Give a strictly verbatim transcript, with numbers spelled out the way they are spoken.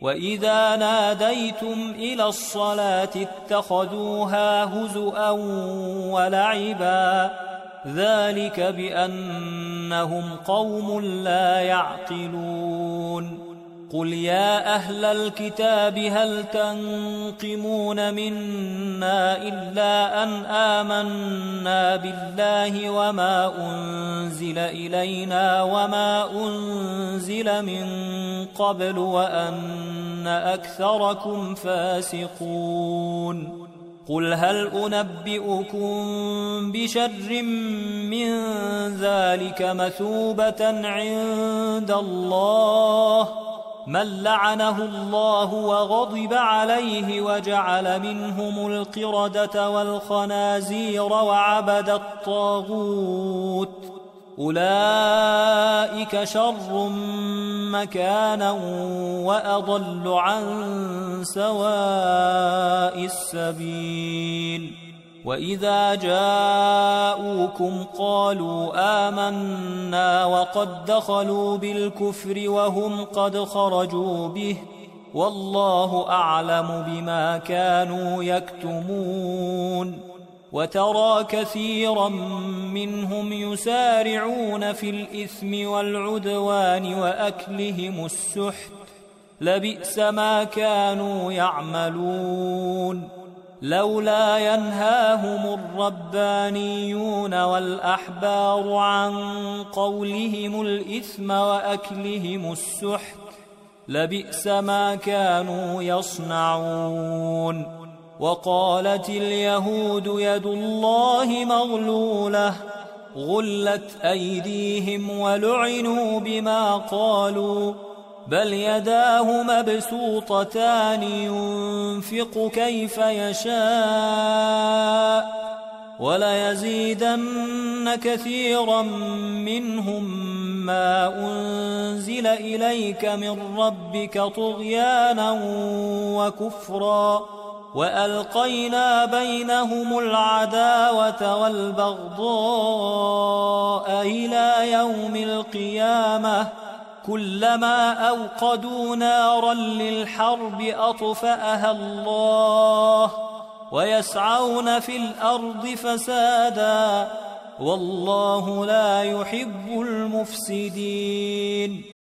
وإذا ناديتم إلى الصلاة اتخذوها هزؤا ولعبا ذلك بأنهم قوم لا يعقلون قل يا أهل الكتاب هل تنقمون منا إلا أن آمنا بالله وما أنزل إلينا وما أنزل من قبل وأن أكثركم فاسقون قل هل أنبئكم بشر من ذلك مثوبة عند الله من لعنه الله وغضب عليه وجعل منهم القردة والخنازير وعبد الطاغوت أولئك شر مكانا وأضل عن سواء السبيل وإذا جاءوكم قالوا آمنا وقد دخلوا بالكفر وهم قد خرجوا به والله أعلم بما كانوا يكتمون وترى كثيرا منهم يسارعون في الإثم والعدوان وأكلهم السحت لبئس ما كانوا يعملون لولا ينهاهم الربانيون والأحبار عن قولهم الإثم وأكلهم السحت لبئس ما كانوا يصنعون وقالت اليهود يد الله مغلولة غلت أيديهم ولعنوا بما قالوا بل يداه مبسوطتان ينفق كيف يشاء وليزيدن كثيرا منهم ما أنزل إليك من ربك طغيانا وكفرا وألقينا بينهم العداوة والبغضاء إلى يوم القيامة كلما أوقدوا نارا للحرب أطفأها الله ويسعون في الأرض فسادا والله لا يحب المفسدين